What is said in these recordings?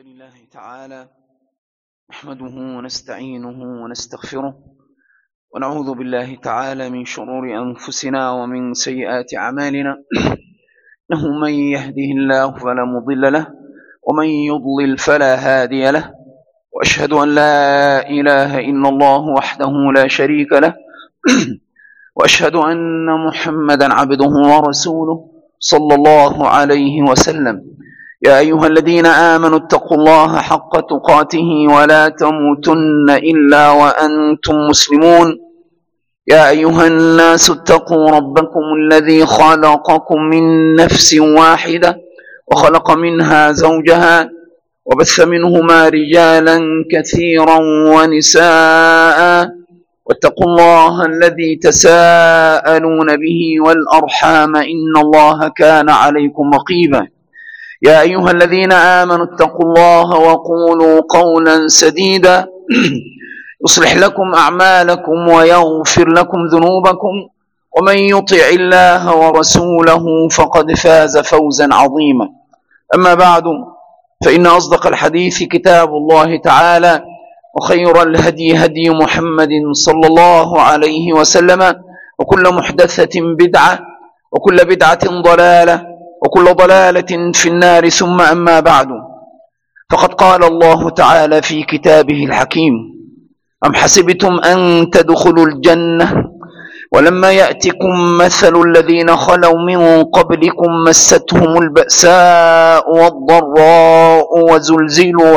لله تعالى نحمده ونستعينه ونستغفره ونعوذ بالله تعالى من شرور أنفسنا ومن سيئات أعمالنا. إنه من يهده الله فلا مضل له ومن يضلل فلا هادي له، وأشهد أن لا إله إلا الله وحده لا شريك له وأشهد أن محمدا عبده ورسوله صلى الله عليه وسلم. يا أيها الذين آمنوا اتقوا الله حق تقاته ولا تموتن إلا وأنتم مسلمون. يا أيها الناس اتقوا ربكم الذي خلقكم من نفس واحدة وخلق منها زوجها وبث منهما رجالا كثيرا ونساء، واتقوا الله الذي تساءلون به والأرحام إن الله كان عليكم رقيبا. يا أيها الذين آمنوا اتقوا الله وقولوا قولا سديدا يصلح لكم أعمالكم ويغفر لكم ذنوبكم، ومن يطع الله ورسوله فقد فاز فوزا عظيما. أما بعد، فإن أصدق الحديث كتاب الله تعالى، وخير الهدي هدي محمد صلى الله عليه وسلم، وكل محدثة بدعة وكل بدعة ضلالة وكل ضلالة في النار. ثم أما بعد، فقد قال الله تعالى في كتابه الحكيم: أم حسبتم أن تدخلوا الجنة ولما يأتكم مثل الذين خلوا من قبلكم مستهم البأساء والضراء وزلزلوا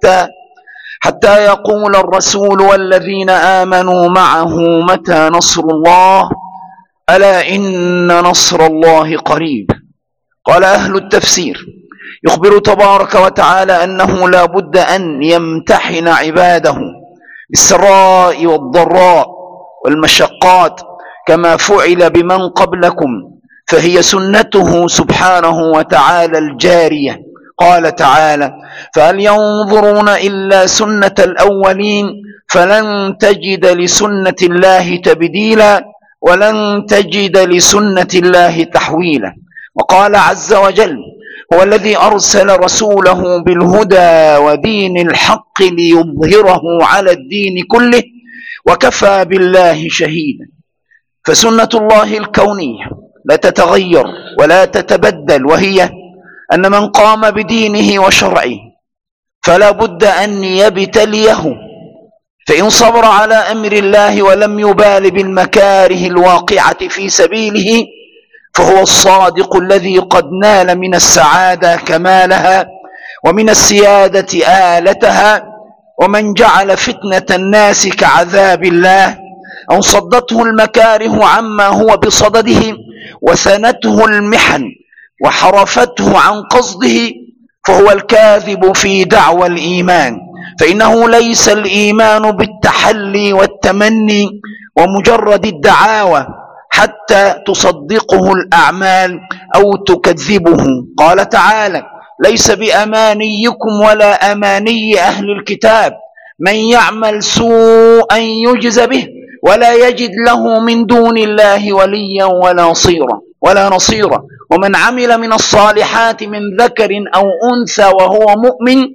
حتى يقول الرسول والذين آمنوا معه متى نصر الله؟ ألا إن نصر الله قريب. قال أهل التفسير: يخبر تبارك وتعالى أنه لا بد أن يمتحن عباده بالسراء والضراء والمشقات كما فعل بمن قبلكم، فهي سنته سبحانه وتعالى الجارية. قال تعالى: فهل ينظرون إلا سنة الأولين فلن تجد لسنة الله تبديلا ولن تجد لسنة الله تحويلا. وقال عز وجل: هو الذي أرسل رسوله بالهدى ودين الحق ليظهره على الدين كله وكفى بالله شهيدا. فسنة الله الكونية لا تتغير ولا تتبدل، وهي أن من قام بدينه وشرعه فلا بد أن يبتليه، فإن صبر على أمر الله ولم يبال بالمكاره الواقعة في سبيله فهو الصادق الذي قد نال من السعادة كمالها ومن السيادة آلتها. ومن جعل فتنة الناس كعذاب الله أو صدته المكاره عما هو بصدده وثنته المحن وحرفته عن قصده فهو الكاذب في دعوى الإيمان، فإنه ليس الإيمان بالتحلي والتمني ومجرد الدعاوى حتى تصدقه الأعمال أو تكذبه. قال تعالى: ليس بأمانيكم ولا أماني أهل الكتاب، من يعمل سوءا يجز به ولا يجد له من دون الله وليا ولا نصيرا. ومن عمل من الصالحات من ذكر أو أنثى وهو مؤمن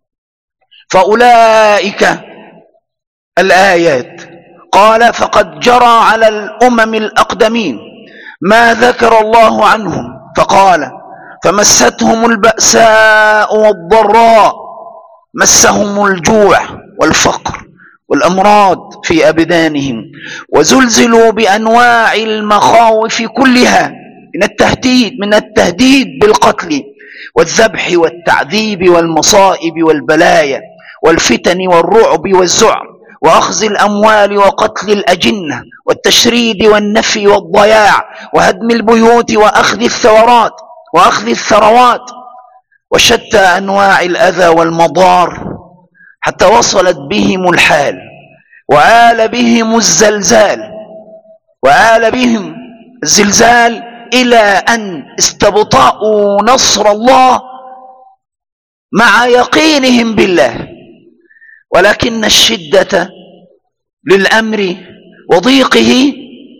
فأولئك الآيات. قال: فقد جرى على الأمم الأقدمين ما ذكر الله عنهم، فقال: فمستهم البأساء والضراء، مسهم الجوع والفقر والأمراض في أبدانهم، وزلزلوا بأنواع المخاوف كلها من التهديد بالقتل والذبح والتعذيب والمصائب والبلايا والفتن والرعب والذعر وأخذ الأموال وقتل الأجنة والتشريد والنفي والضياع وهدم البيوت وأخذ الثروات وشتى أنواع الأذى والمضار، حتى وصلت بهم الحال وآل بهم الزلزال إلى أن استبطأوا نصر الله مع يقينهم بالله. ولكن الشدة للأمر وضيقه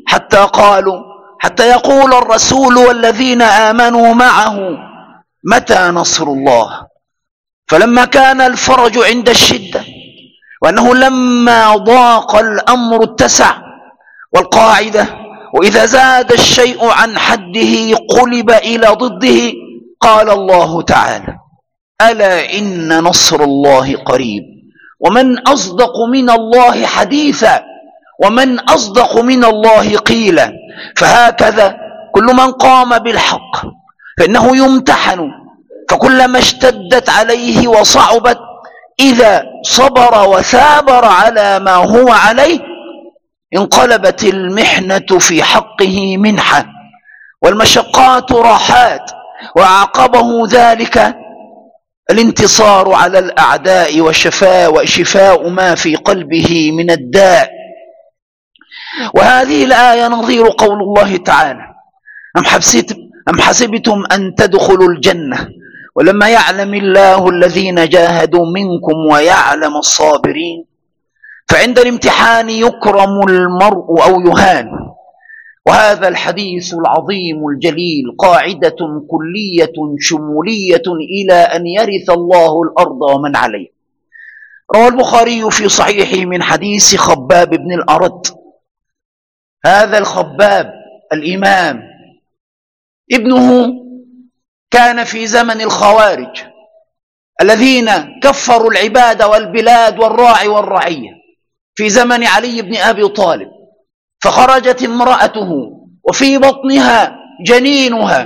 حتى يقول الرسول والذين آمنوا معه متى نصر الله؟ فلما كان الفرج عند الشدة، وأنه لما ضاق الأمر اتسع، والقاعدة وإذا زاد الشيء عن حده قلب إلى ضده. قال الله تعالى: ألا إن نصر الله قريب، ومن أصدق من الله حديثا، ومن أصدق من الله قيلا. فهكذا كل من قام بالحق فإنه يمتحن، فكلما اشتدت عليه وصعبت إذا صبر وثابر على ما هو عليه انقلبت المحنة في حقه منحة، والمشقات راحات، وعقبه ذلك الانتصار على الأعداء وشفاء ما في قلبه من الداء. وهذه الآية نظير قول الله تعالى: أم حسبتم أن تدخلوا الجنة ولما يعلم الله الذين جاهدوا منكم ويعلم الصابرين. فعند الامتحان يكرم المرء أو يهان. وهذا الحديث العظيم الجليل قاعدة كلية شمولية إلى أن يرث الله الأرض ومن عليه. روى البخاري في صحيحه من حديث خباب بن الأرت. هذا الخباب الإمام ابنه كان في زمن الخوارج الذين كفروا العباد والبلاد والراعي والرعية في زمن علي بن أبي طالب، فخرجت امرأته وفي بطنها جنينها،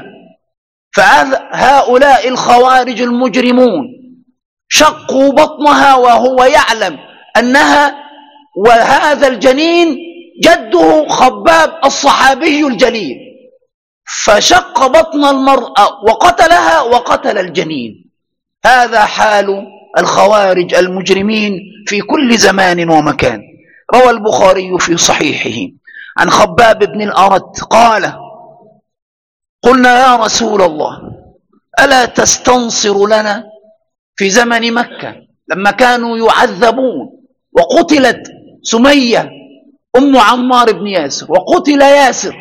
فهؤلاء الخوارج المجرمون شقوا بطنها وهو يعلم أنها وهذا الجنين جده خباب الصحابي الجليل، فشق بطن المرأة وقتلها وقتل الجنين. هذا حال الخوارج المجرمين في كل زمان ومكان. روى البخاري في صحيحه عن خباب بن الأرت قال: قلنا يا رسول الله ألا تستنصر لنا في زمن مكة لما كانوا يعذبون، وقتلت سمية أم عمار بن ياسر، وقتل ياسر،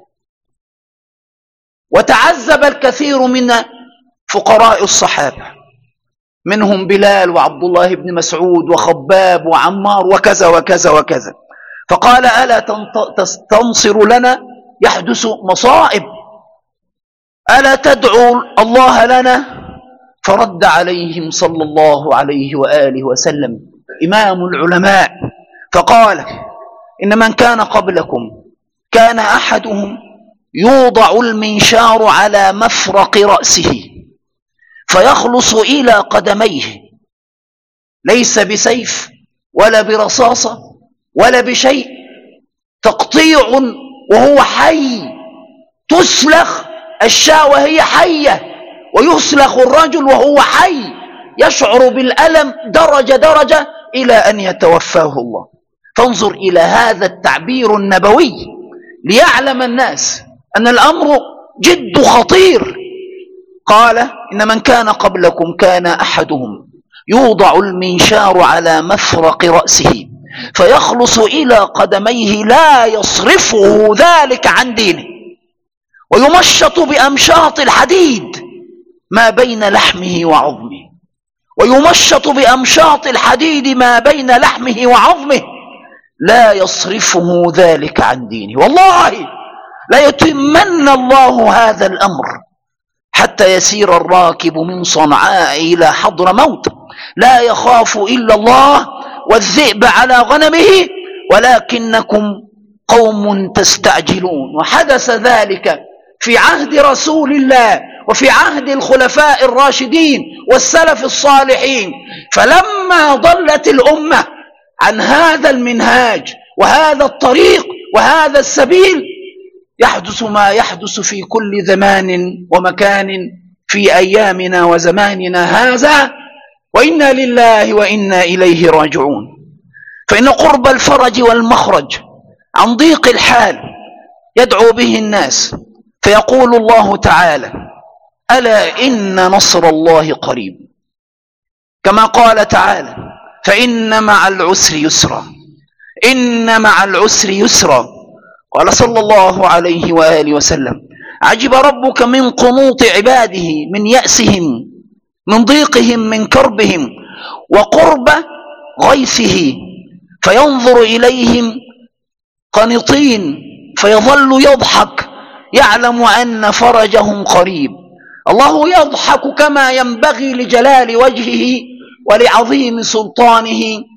وتعذب الكثير من فقراء الصحابة منهم بلال وعبد الله بن مسعود وخباب وعمار وكذا وكذا وكذا. فقال: ألا تستنصر لنا؟ يحدث مصائب، ألا تدعو الله لنا؟ فرد عليهم صلى الله عليه وآله وسلم إمام العلماء فقال: إن من كان قبلكم كان أحدهم يوضع المنشار على مفرق رأسه فيخلص إلى قدميه، ليس بسيف ولا برصاصة ولا بشيء، تقطيع وهو حي، تسلخ الشاة وهي حية، ويسلخ الرجل وهو حي، يشعر بالألم درجة درجة إلى أن يتوفاه الله. فانظر إلى هذا التعبير النبوي ليعلم الناس أن الأمر جد خطير. قال: إن من كان قبلكم كان أحدهم يوضع المنشار على مفرق رأسه فيخلص إلى قدميه لا يصرفه ذلك عن دينه، ويمشط بأمشاط الحديد ما بين لحمه وعظمه، ويمشط بأمشاط الحديد ما بين لحمه وعظمه لا يصرفه ذلك عن دينه. والله لا يتمن الله هذا الأمر حتى يسير الراكب من صنعاء إلى حضر موت لا يخاف إلا الله والذئب على غنمه ولكنكم قوم تستعجلون. وحدث ذلك في عهد رسول الله وفي عهد الخلفاء الراشدين والسلف الصالحين. فلما ضلت الأمة عن هذا المنهاج وهذا الطريق وهذا السبيل يحدث ما يحدث في كل زمان ومكان في أيامنا وزماننا هذا، وإنا لله وإنا إليه راجعون. فإن قرب الفرج والمخرج عن ضيق الحال يدعو به الناس، فيقول الله تعالى: ألا إن نصر الله قريب، كما قال تعالى: فإن مع العسر يسرا، إن مع العسر يسرا. قال صلى الله عليه وآله وسلم: عجب ربك من قنوط عباده من يأسهم من ضيقهم من كربهم وقرب غيثه، فينظر إليهم قنطين فيظل يضحك يعلم أن فرجهم قريب. الله يضحك كما ينبغي لجلال وجهه ولعظيم سلطانه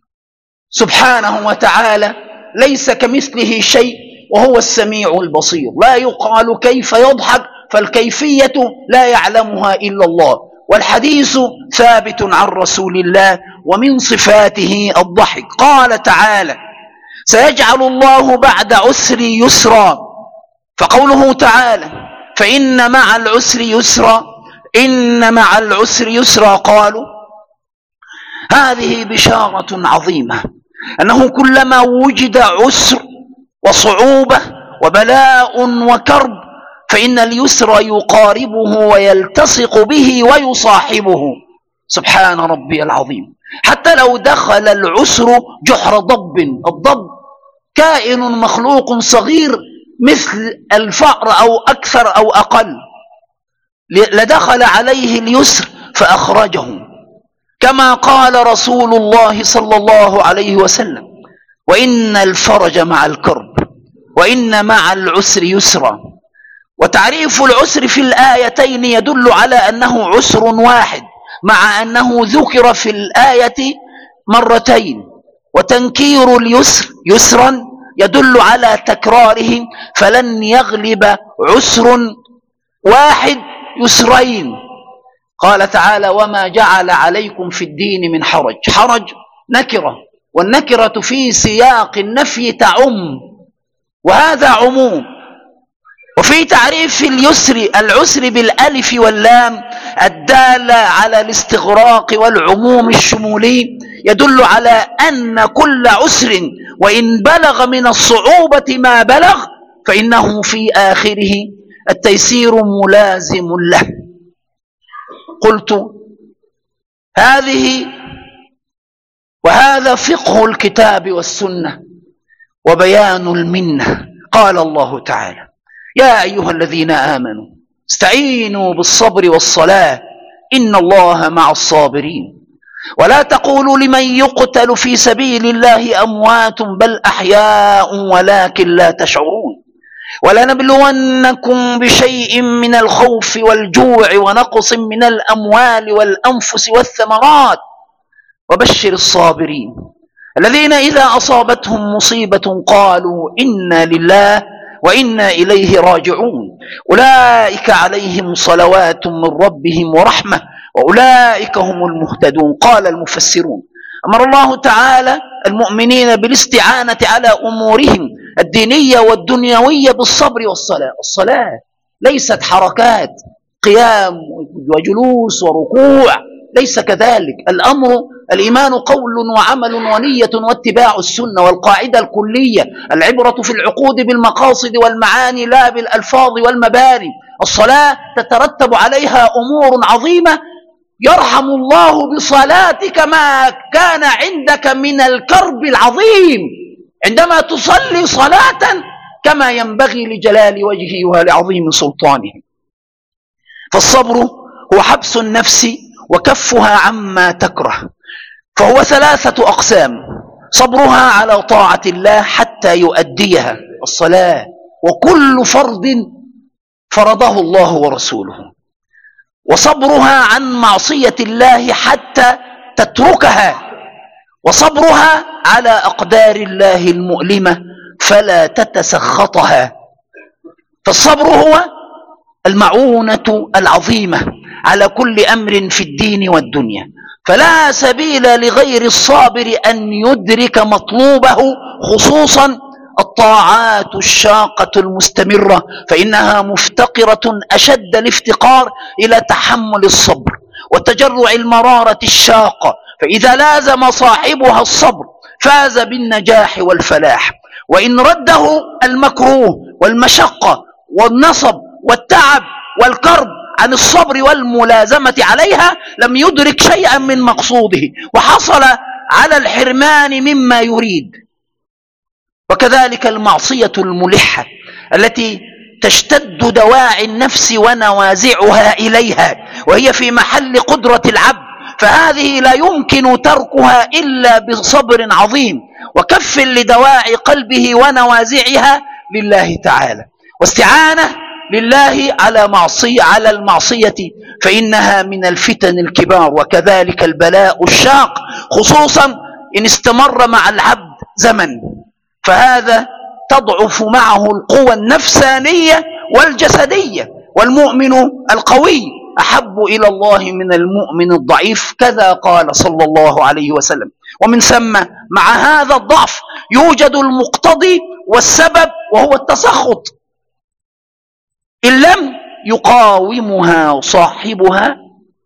سبحانه وتعالى، ليس كمثله شيء وهو السميع البصير. لا يقال كيف يضحك، فالكيفية لا يعلمها إلا الله، والحديث ثابت عن رسول الله ومن صفاته الضحك. قال تعالى: سيجعل الله بعد عسر يسرا. فقوله تعالى: فإن مع العسر يسرا، إن مع العسر يسرا، قالوا هذه بشارة عظيمة، أنه كلما وجد عسر وصعوبة وبلاء وكرب فإن اليسر يقاربه ويلتصق به ويصاحبه. سبحان ربي العظيم. حتى لو دخل العسر جحر ضب، الضب كائن مخلوق صغير مثل الفأر أو أكثر أو أقل، لدخل عليه اليسر فأخرجه، كما قال رسول الله صلى الله عليه وسلم: وإن الفرج مع الكرب وإن مع العسر يسرا. وتعريف العسر في الآيتين يدل على أنه عسر واحد، مع أنه ذكر في الآية مرتين، وتنكير اليسر يسرا يدل على تكراره، فلن يغلب عسر واحد يسرين. قال تعالى: وما جعل عليكم في الدين من حرج. حرج نكرة، والنكرة في سياق النفي تعم، وهذا عموم. وفي تعريف اليسر العسر بالألف واللام الدالة على الاستغراق والعموم الشمولي، يدل على أن كل عسر وإن بلغ من الصعوبة ما بلغ فإنه في آخره التيسير ملازم له. قلت: وهذا فقه الكتاب والسنة وبيان المنة. قال الله تعالى: يا أيها الذين آمنوا استعينوا بالصبر والصلاة إن الله مع الصابرين، ولا تقولوا لمن يقتل في سبيل الله أموات بل أحياء ولكن لا تشعرون، ولنبلونكم بشيء من الخوف والجوع ونقص من الأموال والأنفس والثمرات وبشر الصابرين الذين إذا أصابتهم مصيبة قالوا إنا لله وإنا إليه راجعون أولئك عليهم صلوات من ربهم ورحمة وأولئك هم المهتدون. قال المفسرون: أمر الله تعالى المؤمنين بالاستعانة على أمورهم الدينية والدنيوية بالصبر والصلاة. الصلاة ليست حركات قيام وجلوس وركوع، ليس كذلك. الإيمان قول وعمل ونية واتباع السنة، والقاعدة الكلية: العبرة في العقود بالمقاصد والمعاني لا بالألفاظ والمباني. الصلاة تترتب عليها أمور عظيمة، يرحم الله بصلاتك ما كان عندك من الكرب العظيم عندما تصلي صلاة كما ينبغي لجلال وجهه ولعظيم سلطانه. فالصبر هو حبس النفس وكفها عما تكره، فهو 3 أقسام: صبرها على طاعة الله حتى يؤديها، الصلاة، وكل فرض فرضه الله ورسوله، وصبرها عن معصية الله حتى تتركها، وصبرها على أقدار الله المؤلمة فلا تتسخطها. فالصبر هو المعونة العظيمة على كل أمر في الدين والدنيا، فلا سبيل لغير الصابر أن يدرك مطلوبه، خصوصا الطاعات الشاقة المستمرة، فإنها مفتقرة أشد الافتقار إلى تحمل الصبر وتجرع المرارة الشاقة، فإذا لازم صاحبها الصبر فاز بالنجاح والفلاح. وإن رده المكروه والمشقة والنصب والتعب والكرب عن الصبر والملازمة عليها لم يدرك شيئا من مقصوده، وحصل على الحرمان مما يريد. وكذلك المعصية الملحة التي تشتد دواعي النفس ونوازعها إليها، وهي في محل قدرة العبد، فهذه لا يمكن تركها إلا بصبر عظيم وكف لدواعي قلبه ونوازعها لله تعالى، واستعانة لله على المعصية، فإنها من الفتن الكبار، وكذلك البلاء الشاق، خصوصا إن استمر مع العبد زمن، فهذا تضعف معه القوى النفسانية والجسدية، والمؤمن القوي أحب إلى الله من المؤمن الضعيف، كذا قال صلى الله عليه وسلم. ومن ثم مع هذا الضعف يوجد المقتضي والسبب، وهو التسخط، إن لم يقاومها صاحبها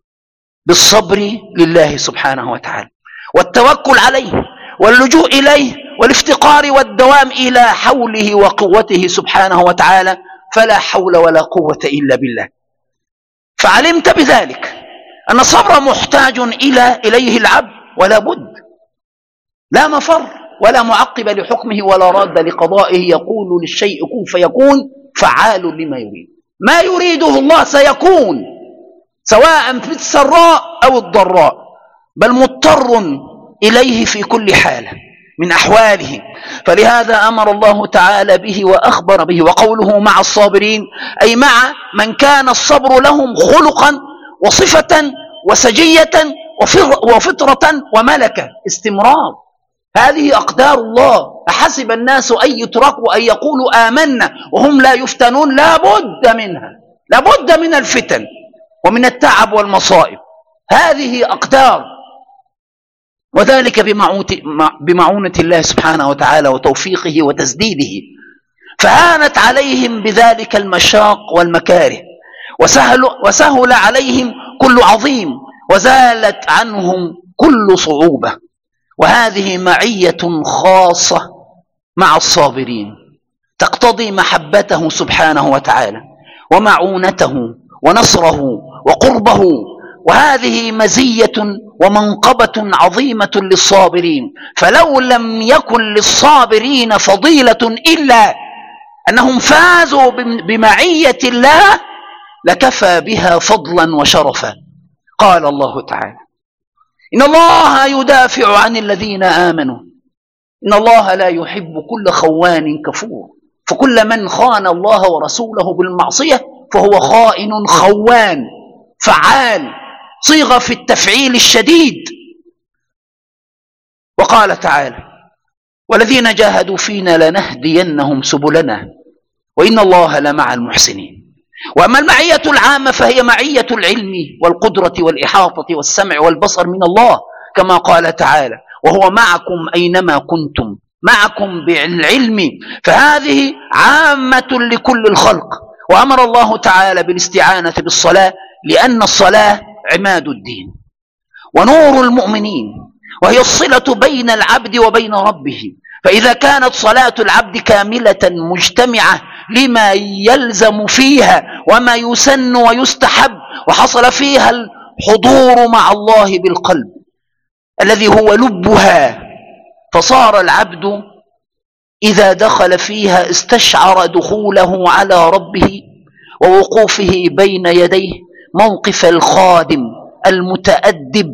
بالصبر لله سبحانه وتعالى، والتوكل عليه، واللجوء إليه، والافتقار والدوام إلى حوله وقوته سبحانه وتعالى، فلا حول ولا قوة إلا بالله. فعلمت بذلك أن الصبر محتاج إليه العبد، ولا بد، لا مفر ولا معقب لحكمه ولا راد لقضائه، يقول للشيء كن فيكون، فعال لما يريد، ما يريده الله سيكون، سواء في السراء أو الضراء، بل مضطر إليه في كل حالة من أحواله. فلهذا أمر الله تعالى به وأخبر به، وقوله مع الصابرين أي مع من كان الصبر لهم خلقا وصفة وسجية وفطرة وملكة، استمرار. هذه أقدار الله، أحسب الناس أن يتركوا أن يقولوا آمنا وهم لا يفتنون؟ لا بد منها، لا بد من الفتن ومن التعب والمصائب، هذه أقدار، وذلك بمعونة الله سبحانه وتعالى وتوفيقه وتسديده. فهانت عليهم بذلك المشاق والمكاره، وسهل عليهم كل عظيم، وزالت عنهم كل صعوبة. وهذه معية خاصة مع الصابرين، تقتضي محبته سبحانه وتعالى ومعونته ونصره وقربه، وهذه مزية ومنقبة عظيمة للصابرين. فلو لم يكن للصابرين فضيلة إلا أنهم فازوا بمعية الله لكفى بها فضلا وشرفا. قال الله تعالى: إن الله يدافع عن الذين آمنوا، إن الله لا يحب كل خوان كفور، فكل من خان الله ورسوله بالمعصية فهو خائن خوان فعال، صيغة في التفعيل الشديد. وقال تعالى: والذين جاهدوا فينا لنهدينهم سبلنا وإن الله لمع المحسنين. وأما المعية العامة فهي معية العلم والقدرة والإحاطة والسمع والبصر من الله، كما قال تعالى: وهو معكم أينما كنتم، معكم بالعلم، فهذه عامة لكل الخلق. وأمر الله تعالى بالاستعانة بالصلاة، لأن الصلاة عماد الدين ونور المؤمنين، وهي الصلة بين العبد وبين ربه. فإذا كانت صلاة العبد كاملة مجتمعة لما يلزم فيها وما يسن ويستحب، وحصل فيها الحضور مع الله بالقلب الذي هو لبها، فصار العبد إذا دخل فيها استشعر دخوله على ربه ووقوفه بين يديه موقف الخادم المتأدب،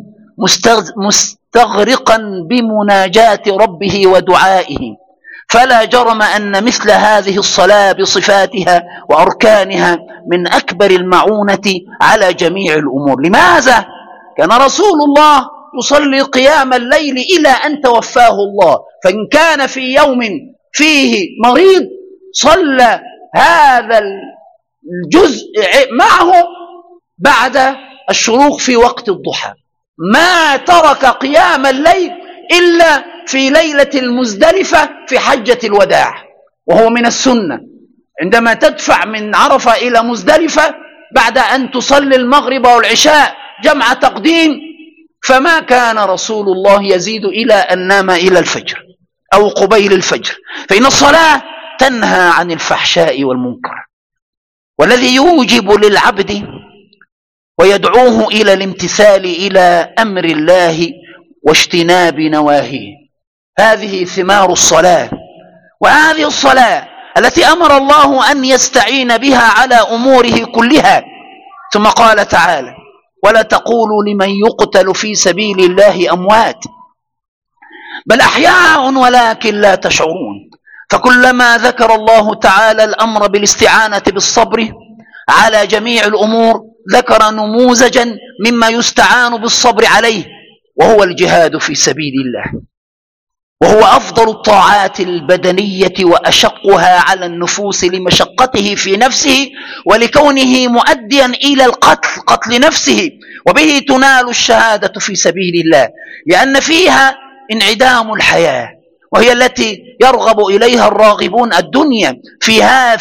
مستغرقا بمناجاة ربه ودعائه. فلا جرم أن مثل هذه الصلاة بصفاتها وأركانها من أكبر المعونة على جميع الأمور. لماذا كان رسول الله يصلي قيام الليل إلى أن توفاه الله؟ فإن كان في يوم فيه مريض صلى هذا الجزء معه بعد الشروق في وقت الضحى، ما ترك قيام الليل إلا في ليلة المزدلفة في حجة الوداع، وهو من السنة عندما تدفع من عرفة إلى مزدلفة بعد أن تصلي المغرب والعشاء جمع تقديم، فما كان رسول الله يزيد إلى أن نام إلى الفجر أو قبيل الفجر. فإن الصلاة تنهى عن الفحشاء والمنكر، والذي يوجب للعبد ويدعوه إلى الامتثال إلى أمر الله واجتناب نواهيه. هذه ثمار الصلاة، وهذه الصلاة التي أمر الله أن يستعين بها على أموره كلها. ثم قال تعالى: ولا تقولوا لمن يقتل في سبيل الله أموات بل أحياء ولكن لا تشعرون. فكلما ذكر الله تعالى الأمر بالاستعانة بالصبر على جميع الأمور ذكر نموذجا مما يستعان بالصبر عليه، وهو الجهاد في سبيل الله، وهو أفضل الطاعات البدنية وأشقها على النفوس لمشقته في نفسه ولكونه مؤديا إلى القتل، قتل نفسه، وبه تنال الشهادة في سبيل الله، لأن فيها انعدام الحياة، وهي التي يرغب إليها الراغبون الدنيا في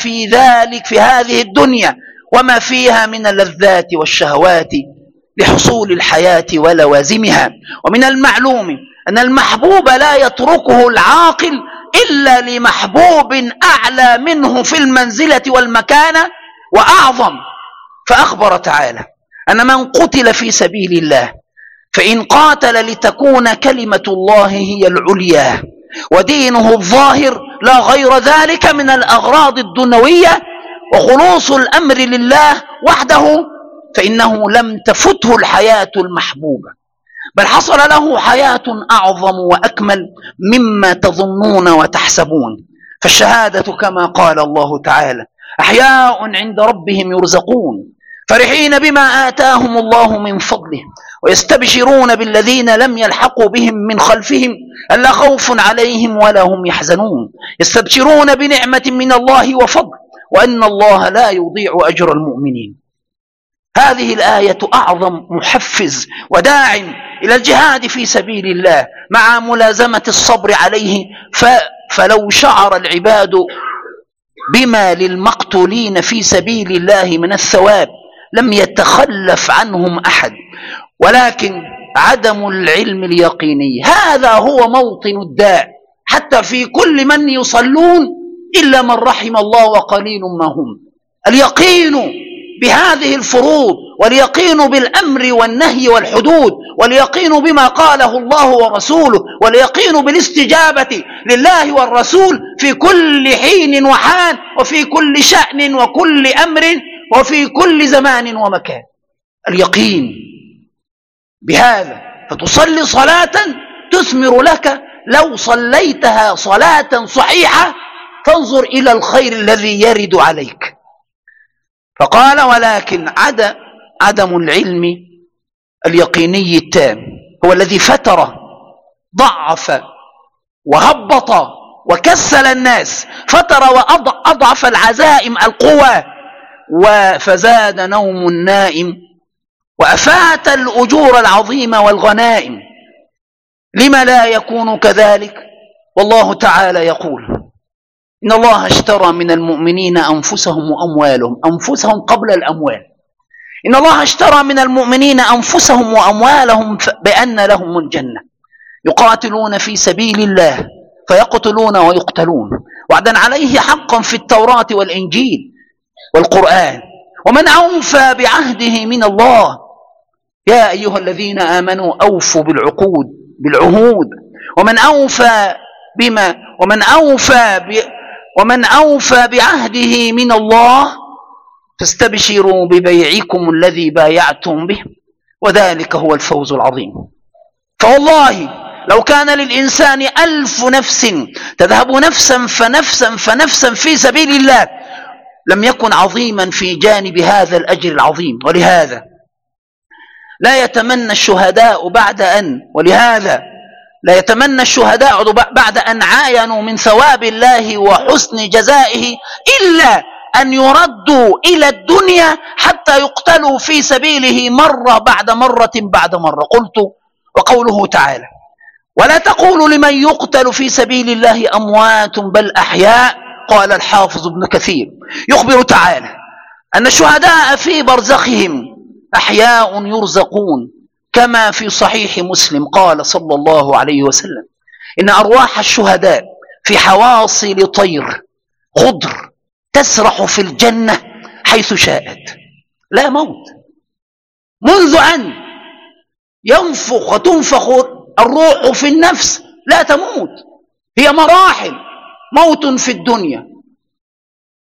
هذه الدنيا وما فيها من اللذات والشهوات لحصول الحياة ولوازمها. ومن المعلوم أن المحبوب لا يتركه العاقل إلا لمحبوب أعلى منه في المنزلة والمكانة وأعظم. فأخبر تعالى أن من قتل في سبيل الله فإن قاتل لتكون كلمة الله هي العليا ودينه الظاهر لا غير ذلك من الأغراض الدنيوية وخلوص الأمر لله وحده، فإنه لم تفته الحياة المحبوبة، بل حصل له حياة أعظم وأكمل مما تظنون وتحسبون. فالشهادة كما قال الله تعالى: أحياء عند ربهم يرزقون فرحين بما آتاهم الله من فضله ويستبشرون بالذين لم يلحقوا بهم من خلفهم ألا خوف عليهم ولا هم يحزنون، يستبشرون بنعمة من الله وفضل وأن الله لا يضيع أجر المؤمنين. هذه الآية أعظم محفز وداع إلى الجهاد في سبيل الله مع ملازمة الصبر عليه. فلو شعر العباد بما للمقتولين في سبيل الله من الثواب لم يتخلف عنهم أحد، ولكن عدم العلم اليقيني هذا هو موطن الداء، حتى في كل من يصلون إلا من رحم الله وقليل ما هم. اليقين بهذه الفروض واليقين بالأمر والنهي والحدود واليقين بما قاله الله ورسوله واليقين بالاستجابة لله والرسول في كل حين وحال وفي كل شأن وكل أمر وفي كل زمان ومكان. اليقين بهذا فتصلي صلاة تثمر لك لو صليتها صلاة صحيحة، فانظر إلى الخير الذي يرد عليك. فقال: ولكن عدم العلم اليقيني التام هو الذي فتر ضعف وهبط وكسل الناس، فتر وأضعف العزائم القوى، فزاد نوم النائم وأفات الأجور العظيمة والغنائم. لما لا يكون كذلك؟ والله تعالى يقول: إن الله اشترى من المؤمنين أنفسهم وأموالهم، أنفسهم قبل الأموال. إن الله اشترى من المؤمنين أنفسهم وأموالهم بأن لهم الجنة يقاتلون في سبيل الله فيقتلون ويقتلون وعدا عليه حقا في التوراة والإنجيل والقرآن. ومن أوفى بعهده من الله يا أيها الذين آمنوا أوفوا بالعهود ومن أوفى بعهده من الله فاستبشروا ببيعكم الذي بايعتم به وذلك هو الفوز العظيم. فوالله لو كان للإنسان 1000 نفس تذهب نفسا فنفسا في سبيل الله لم يكن عظيما في جانب هذا الأجر العظيم. ولهذا لا يتمنى الشهداء بعد أن عاينوا من ثواب الله وحسن جزائه إلا أن يردوا إلى الدنيا حتى يقتلوا في سبيله مرة بعد مرة. قلت: وقوله تعالى: ولا تقولوا لمن يقتل في سبيل الله أموات بل أحياء. قال الحافظ ابن كثير يخبر تعالى أن الشهداء في برزخهم أحياء يرزقون، كما في صحيح مسلم قال صلى الله عليه وسلم: إن أرواح الشهداء في حواصل طير خضر تسرح في الجنة حيث شاءت، لا موت، منذ أن ينفخ وتنفخ الروح في النفس لا تموت. هي مراحل: موت في الدنيا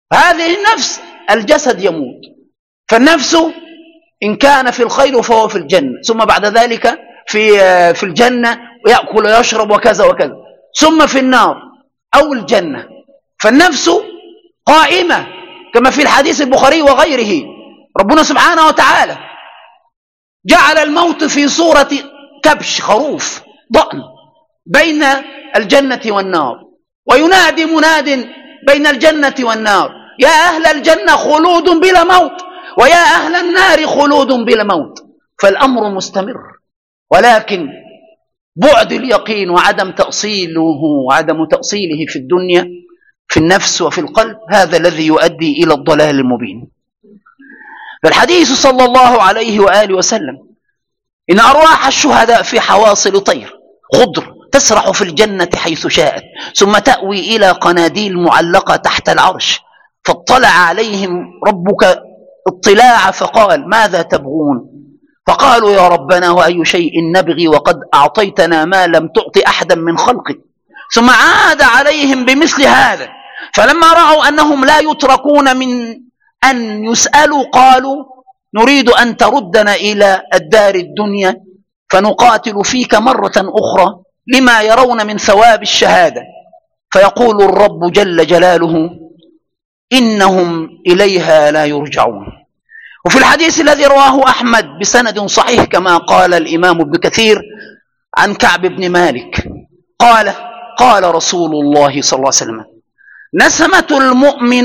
هذه النفس الجسد يموت، فالنفس إن كان في الخير فهو في الجنة، ثم بعد ذلك في الجنة ويأكل ويشرب وكذا وكذا، ثم في النار أو الجنة. فالنفس قائمة كما في الحديث البخاري وغيره. ربنا سبحانه وتعالى جعل الموت في صورة كبش، خروف، ضأن بين الجنة والنار، وينادي مناد بين الجنة والنار: يا أهل الجنة خلود بلا موت، ويا أهل النار خلود بلا موت. فالأمر مستمر، ولكن بعد اليقين وعدم تأصيله في الدنيا في النفس وفي القلب هذا الذي يؤدي إلى الضلال المبين. فالحديث صلى الله عليه وآله وسلم: إن أرواح الشهداء في حواصل طير خضر تسرح في الجنة حيث شاءت، ثم تأوي إلى قناديل معلقة تحت العرش، فاطلع عليهم ربك اطلاع فقال: ماذا تبغون؟ فقالوا: يا ربنا وأي شيء نبغي وقد أعطيتنا ما لم تعط أحدا من خلقك. ثم عاد عليهم بمثل هذا، فلما رأوا أنهم لا يتركون من أن يسألوا قالوا: نريد أن تردنا إلى الدار الدنيا فنقاتل فيك مرة أخرى لما يرون من ثواب الشهادة. فيقول الرب جل جلاله: إنهم إليها لا يرجعون. وفي الحديث الذي رواه أحمد بسند صحيح كما قال الإمام ابن كثير عن كعب بن مالك قال رسول الله صلى الله عليه وسلم: نسمة المؤمن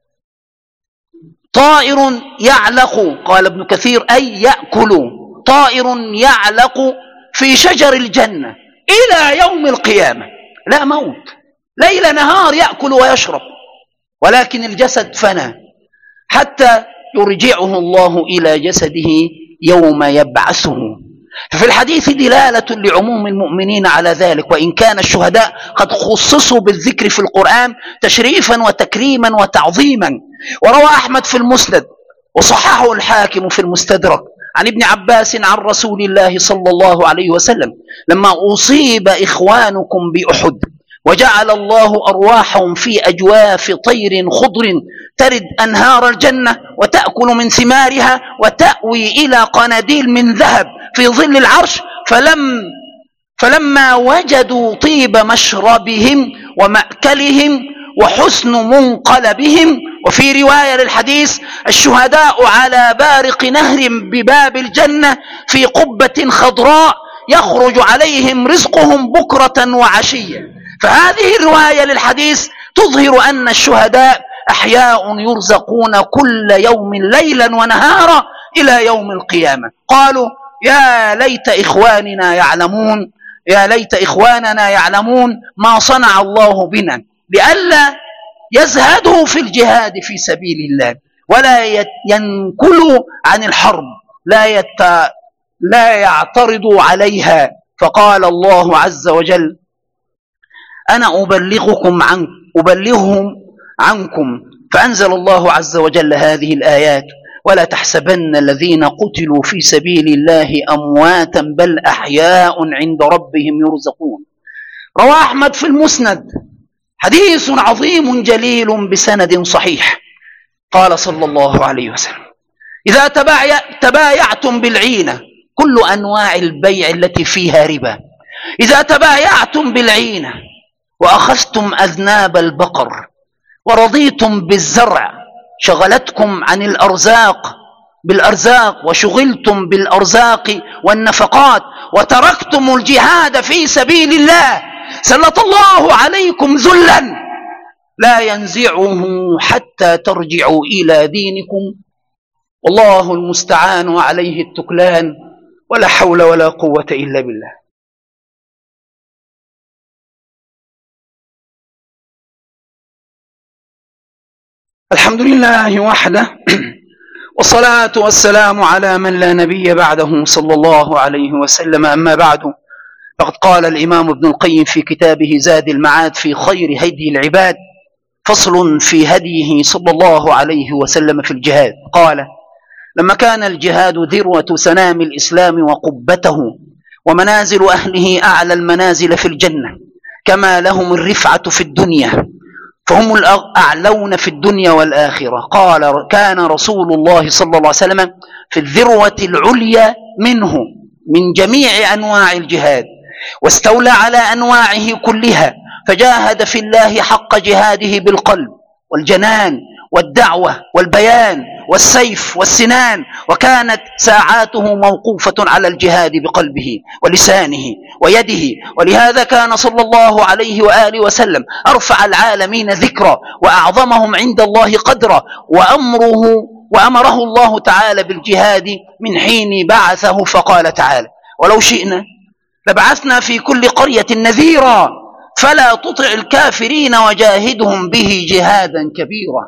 طائر يعلق، قال ابن كثير أي يأكل، طائر يعلق في شجر الجنة إلى يوم القيامة، لا موت، ليل نهار يأكل ويشرب، ولكن الجسد فنى حتى يرجعه الله إلى جسده يوم يبعثه. ففي الحديث دلالة لعموم المؤمنين على ذلك، وإن كان الشهداء قد خصصوا بالذكر في القرآن تشريفا وتكريما وتعظيما. وروى أحمد في المسند وصححه الحاكم في المستدرك عن ابن عباس عن رسول الله صلى الله عليه وسلم: لما أصيب إخوانكم بأحد وجعل الله أرواحهم في أجواف طير خضر ترد أنهار الجنة وتأكل من ثمارها وتأوي إلى قناديل من ذهب في ظل العرش، فلما وجدوا طيب مشربهم ومأكلهم وحسن منقلبهم. وفي رواية للحديث: الشهداء على بارق نهر بباب الجنة في قبة خضراء يخرج عليهم رزقهم بكرة وعشية. فهذه الرواية للحديث تظهر أن الشهداء أحياء يرزقون كل يوم ليلا ونهارا إلى يوم القيامة. قالوا: يا ليت إخواننا يعلمون ما صنع الله بنا، لئلا يزهدوا في الجهاد في سبيل الله ولا ينكلوا عن الحرب، لا يعترضوا عليها. فقال الله عز وجل: أنا أبلغهم عنكم. فأنزل الله عز وجل هذه الآيات: ولا تحسبن الذين قتلوا في سبيل الله أمواتا بل أحياء عند ربهم يرزقون. روى أحمد في المسند حديث عظيم جليل بسند صحيح، قال صلى الله عليه وسلم: إذا تبايعتم بالعينة، كل أنواع البيع التي فيها ربا، إذا تبايعتم بالعينة وأخذتم أذناب البقر ورضيتم بالزرع، شغلتكم عن بالأرزاق وشغلتم بالأرزاق والنفقات وتركتم الجهاد في سبيل الله، سلط الله عليكم ذلا لا ينزعه حتى ترجعوا إلى دينكم، والله المستعان وعليه التكلان، ولا حول ولا قوة إلا بالله. الحمد لله وحده، والصلاة والسلام على من لا نبي بعده صلى الله عليه وسلم. أما بعد، فقد قال الإمام ابن القيم في كتابه زاد المعاد في خير هدي العباد: فصل في هديه صلى الله عليه وسلم في الجهاد. قال: لما كان الجهاد ذروة سنام الإسلام وقبته ومنازل أهله أعلى المنازل في الجنة، كما لهم الرفعة في الدنيا، فهم الأعلون في الدنيا والآخرة. قال كان رسول الله صلى الله عليه وسلم في الذروة العليا منه من جميع أنواع الجهاد، واستولى على أنواعه كلها، فجاهد في الله حق جهاده بالقلب والجنان والدعوة والبيان والسيف والسنان، وكانت ساعاته موقوفة على الجهاد بقلبه ولسانه ويده. ولهذا كان صلى الله عليه وآله وسلم أرفع العالمين ذكرا وأعظمهم عند الله قدرا، وأمره الله تعالى بالجهاد من حين بعثه، فقال تعالى: ولو شئنا لبعثنا في كل قرية نذيرا فلا تطع الكافرين وجاهدهم به جهادا كبيرا.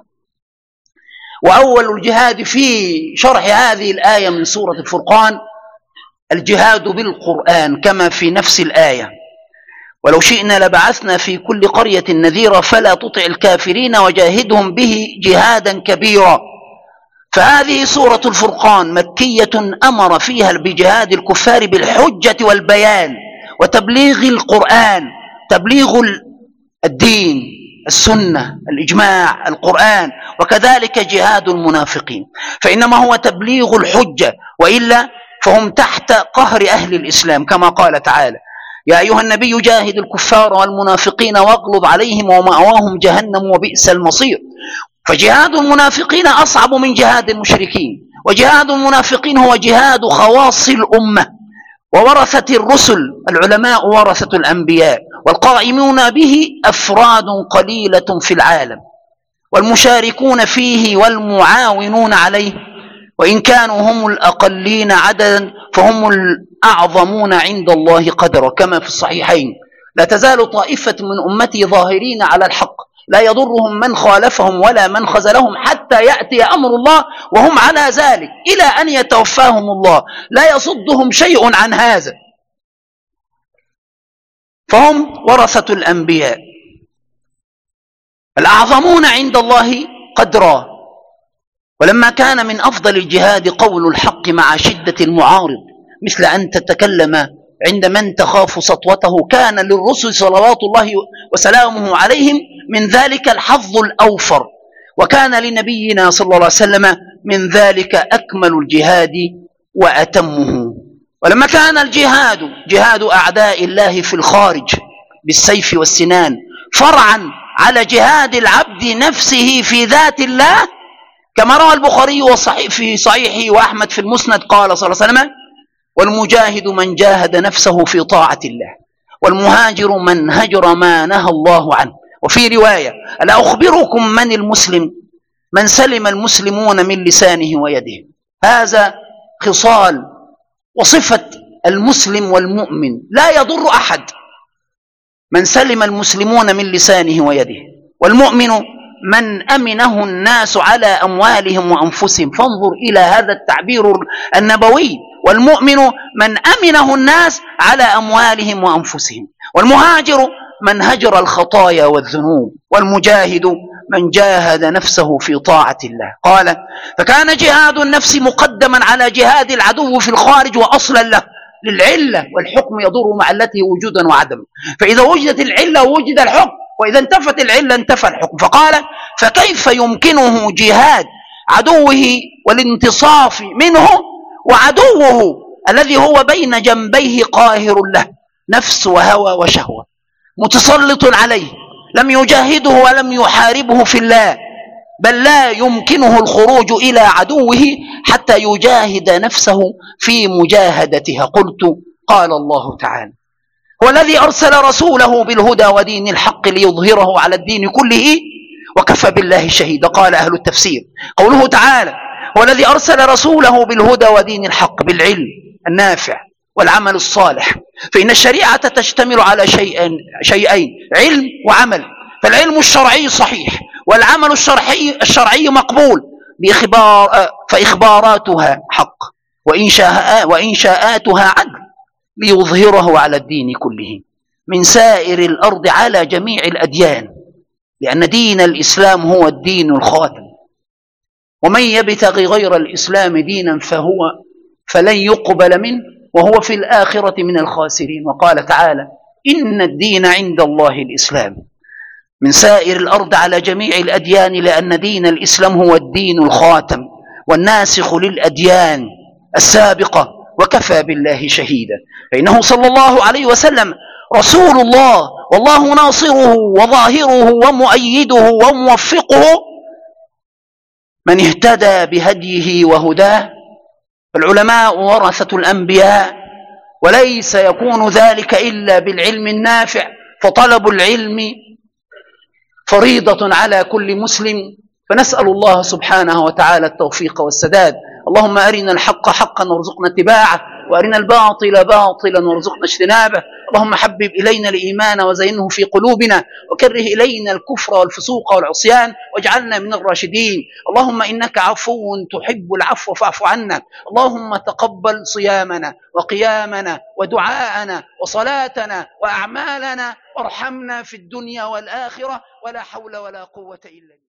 وأول الجهاد في شرح هذه الآية من سورة الفرقان الجهاد بالقرآن، كما في نفس الآية: ولو شئنا لبعثنا في كل قرية نذيرا فلا تطع الكافرين وجاهدهم به جهادا كبيرا. فهذه سورة الفرقان مكية أمر فيها بجهاد الكفار بالحجة والبيان وتبليغ القرآن، تبليغ الدين، السنة، الإجماع، القرآن، وكذلك جهاد المنافقين، فإنما هو تبليغ الحجة، وإلا فهم تحت قهر أهل الإسلام، كما قال تعالى: يا أيها النبي جاهد الكفار والمنافقين واغلظ عليهم ومأواهم جهنم وبئس المصير. فجهاد المنافقين أصعب من جهاد المشركين، وجهاد المنافقين هو جهاد خواص الأمة وورثة الرسل، العلماء ورثة الأنبياء، والقائمون به أفراد قليلة في العالم، والمشاركون فيه والمعاونون عليه، وإن كانوا هم الأقلين عددا فهم الأعظمون عند الله قدرا، كما في الصحيحين: لا تزال طائفة من أمتي ظاهرين على الحق لا يضرهم من خالفهم ولا من خذلهم حتى يأتي أمر الله وهم على ذلك إلى أن يتوفاهم الله، لا يصدهم شيء عن هذا. فهم ورثة الأنبياء الأعظمون عند الله قدرا. ولما كان من أفضل الجهاد قول الحق مع شدة المعارض، مثل أن تتكلم عند من تخاف سطوته، كان للرسل صلوات الله وسلامه عليهم من ذلك الحظ الأوفر، وكان لنبينا صلى الله عليه وسلم من ذلك أكمل الجهاد وأتمه. ولما كان الجهاد جهاد أعداء الله في الخارج بالسيف والسنان فرعا على جهاد العبد نفسه في ذات الله، كما روى البخاري في صحيحه وأحمد في المسند قال صلى الله عليه وسلم: والمجاهد من جاهد نفسه في طاعة الله، والمهاجر من هجر ما نهى الله عنه. وفي رواية: ألا أخبركم من المسلم؟ من سلم المسلمون من لسانه ويده. هذا خصال وصفة المسلم والمؤمن، لا يضر أحد. من سلم المسلمون من لسانه ويده، والمؤمن من أمنه الناس على أموالهم وأنفسهم. فانظر إلى هذا التعبير النبوي: والمؤمن من أمنه الناس على أموالهم وأنفسهم، والمهاجر من هجر الخطايا والذنوب، والمجاهد من جاهد نفسه في طاعة الله. قال: فكان جهاد النفس مقدما على جهاد العدو في الخارج وأصلا له، للعلة، والحكم يدور مع علته وجودا وعدما. فإذا وجدت العلة وجد الحكم، وإذا انتفت العلة انتفى الحكم. فقال: فكيف يمكنه جهاد عدوه والانتصاف منه وعدوه الذي هو بين جنبيه قاهر له، نفس وهوى وشهوة، متسلط عليه، لم يجاهده ولم يحاربه في الله، بل لا يمكنه الخروج إلى عدوه حتى يجاهد نفسه في مجاهدتها. قلت: قال الله تعالى: هو الذي أرسل رسوله بالهدى ودين الحق ليظهره على الدين كله وكفى بالله شهيدا. قال أهل التفسير: قوله تعالى هو الذي أرسل رسوله بالهدى ودين الحق، بالعلم النافع والعمل الصالح. فإن الشريعة تشتمل على شيئين: علم وعمل. فالعلم الشرعي صحيح، والعمل الشرعي مقبول، فإخباراتها حق، وإنشاءاتها عدل، ليظهره على الدين كله من سائر الأرض على جميع الأديان، لأن دين الإسلام هو الدين الخاتم. ومن يبتغي غير الإسلام دينا فلن يقبل منه وهو في الآخرة من الخاسرين. وقال تعالى: إن الدين عند الله الإسلام. من سائر الأرض على جميع الأديان، لأن دين الإسلام هو الدين الخاتم والناسخ للأديان السابقة، وكفى بالله شهيدا. فإنه صلى الله عليه وسلم رسول الله، والله ناصره وظاهره ومؤيده وموفقه. من اهتدى بهديه وهداه، فالعلماء ورثة الأنبياء، وليس يكون ذلك إلا بالعلم النافع، فطلب العلم فريضة على كل مسلم. فنسأل الله سبحانه وتعالى التوفيق والسداد. اللهم أرنا الحق حقا وارزقنا اتباعه، وأرنا الباطل باطلا وارزقنا اجتنابه. اللهم حبب إلينا الإيمان وزينه في قلوبنا، وكره إلينا الكفر والفسوق والعصيان، واجعلنا من الراشدين. اللهم إنك عفو تحب العفو فاعف عنا. اللهم تقبل صيامنا وقيامنا ودعاءنا وصلاتنا وأعمالنا، وارحمنا في الدنيا والآخرة، ولا حول ولا قوة إلا بالله.